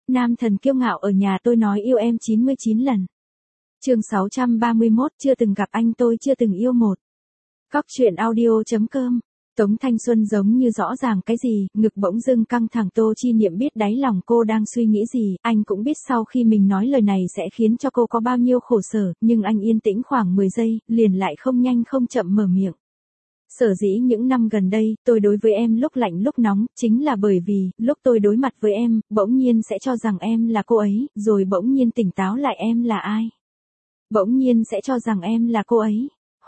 Nam thần kiêu ngạo ở nhà tôi nói yêu em 99 lần. Chương 631, chưa từng gặp anh tôi chưa từng yêu một. Cóc truyện audio.com. Tống Thanh Xuân giống như rõ ràng cái gì, ngực bỗng dưng căng thẳng. Tô Chi Niệm biết đáy lòng cô đang suy nghĩ gì, anh cũng biết sau khi mình nói lời này sẽ khiến cho cô có bao nhiêu khổ sở, nhưng anh yên tĩnh khoảng 10 giây, liền lại không nhanh không chậm mở miệng. Sở dĩ những năm gần đây, tôi đối với em lúc lạnh lúc nóng, chính là bởi vì, lúc tôi đối mặt với em, bỗng nhiên sẽ cho rằng em là cô ấy, rồi bỗng nhiên tỉnh táo lại em là ai. Bỗng nhiên sẽ cho rằng em là cô ấy.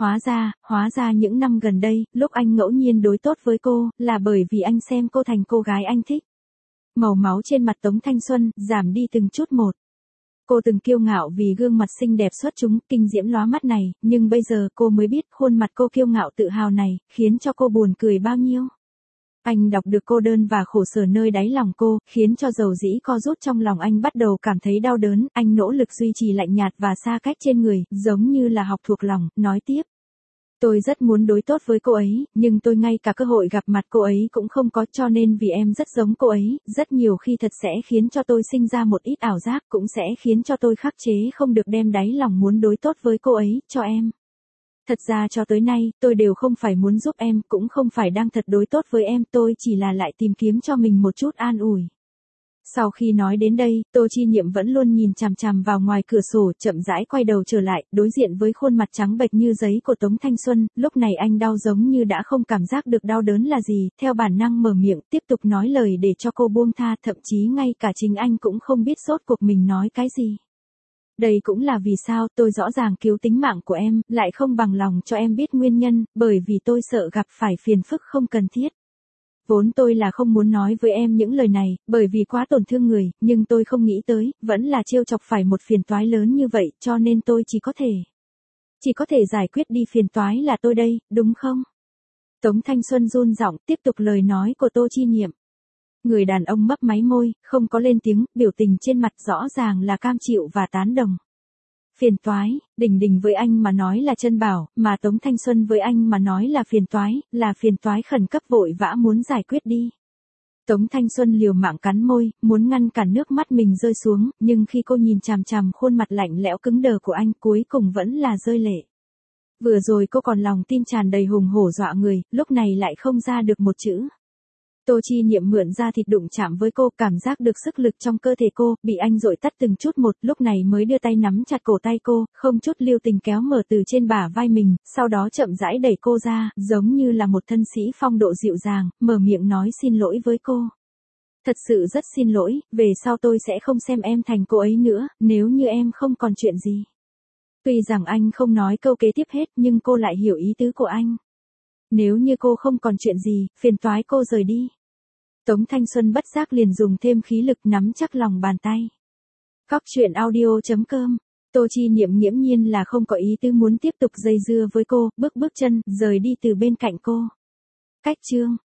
Hóa ra những năm gần đây, lúc anh ngẫu nhiên đối tốt với cô, là bởi vì anh xem cô thành cô gái anh thích. Màu máu trên mặt Tống Thanh Xuân, giảm đi từng chút một. Cô từng kiêu ngạo vì gương mặt xinh đẹp xuất chúng, kinh diễm lóa mắt này, nhưng bây giờ cô mới biết khuôn mặt cô kiêu ngạo tự hào này, khiến cho cô buồn cười bao nhiêu. Anh đọc được cô đơn và khổ sở nơi đáy lòng cô, khiến cho dầu dĩ co rút trong lòng anh bắt đầu cảm thấy đau đớn, anh nỗ lực duy trì lạnh nhạt và xa cách trên người, giống như là học thuộc lòng, nói tiếp. Tôi rất muốn đối tốt với cô ấy, nhưng tôi ngay cả cơ hội gặp mặt cô ấy cũng không có, cho nên vì em rất giống cô ấy, rất nhiều khi thật sẽ khiến cho tôi sinh ra một ít ảo giác, cũng sẽ khiến cho tôi khắc chế không được đem đáy lòng muốn đối tốt với cô ấy, cho em. Thật ra cho tới nay, tôi đều không phải muốn giúp em, cũng không phải đang thật đối tốt với em, tôi chỉ là lại tìm kiếm cho mình một chút an ủi. Sau khi nói đến đây, Tô Chi Niệm vẫn luôn nhìn chằm chằm vào ngoài cửa sổ, chậm rãi quay đầu trở lại, đối diện với khuôn mặt trắng bệch như giấy của Tống Thanh Xuân, lúc này anh đau giống như đã không cảm giác được đau đớn là gì, theo bản năng mở miệng, tiếp tục nói lời để cho cô buông tha, thậm chí ngay cả chính anh cũng không biết rốt cuộc mình nói cái gì. Đây cũng là vì sao tôi rõ ràng cứu tính mạng của em, lại không bằng lòng cho em biết nguyên nhân, bởi vì tôi sợ gặp phải phiền phức không cần thiết. Vốn tôi là không muốn nói với em những lời này, bởi vì quá tổn thương người, nhưng tôi không nghĩ tới, vẫn là trêu chọc phải một phiền toái lớn như vậy, cho nên tôi chỉ có thể giải quyết đi phiền toái là tôi đây, đúng không? Tống Thanh Xuân run giọng tiếp tục lời nói của Tô Chi Niệm. Người đàn ông mấp máy môi, không có lên tiếng, biểu tình trên mặt rõ ràng là cam chịu và tán đồng. Phiền toái, Đình Đình với anh mà nói là chân bảo, mà Tống Thanh Xuân với anh mà nói là phiền toái khẩn cấp vội vã muốn giải quyết đi. Tống Thanh Xuân liều mạng cắn môi, muốn ngăn cản nước mắt mình rơi xuống, nhưng khi cô nhìn chằm chằm khuôn mặt lạnh lẽo cứng đờ của anh, cuối cùng vẫn là rơi lệ. Vừa rồi cô còn lòng tin tràn đầy hùng hổ dọa người, lúc này lại không ra được một chữ. Tô Chi Niệm mượn ra thịt đụng chạm với cô, cảm giác được sức lực trong cơ thể cô, bị anh dội tắt từng chút một, lúc này mới đưa tay nắm chặt cổ tay cô, không chút lưu tình kéo mở từ trên bả vai mình, sau đó chậm rãi đẩy cô ra, giống như là một thân sĩ phong độ dịu dàng, mở miệng nói xin lỗi với cô. Thật sự rất xin lỗi, về sau tôi sẽ không xem em thành cô ấy nữa, nếu như em không còn chuyện gì. Tuy rằng anh không nói câu kế tiếp hết, nhưng cô lại hiểu ý tứ của anh. Nếu như cô không còn chuyện gì, phiền toái cô rời đi. Tống Thanh Xuân bất giác liền dùng thêm khí lực nắm chắc lòng bàn tay. Cóc truyện audio.com. Tô Chi Niệm nghiễm nhiên là không có ý tứ muốn tiếp tục dây dưa với cô, bước chân, rời đi từ bên cạnh cô. Cách chương.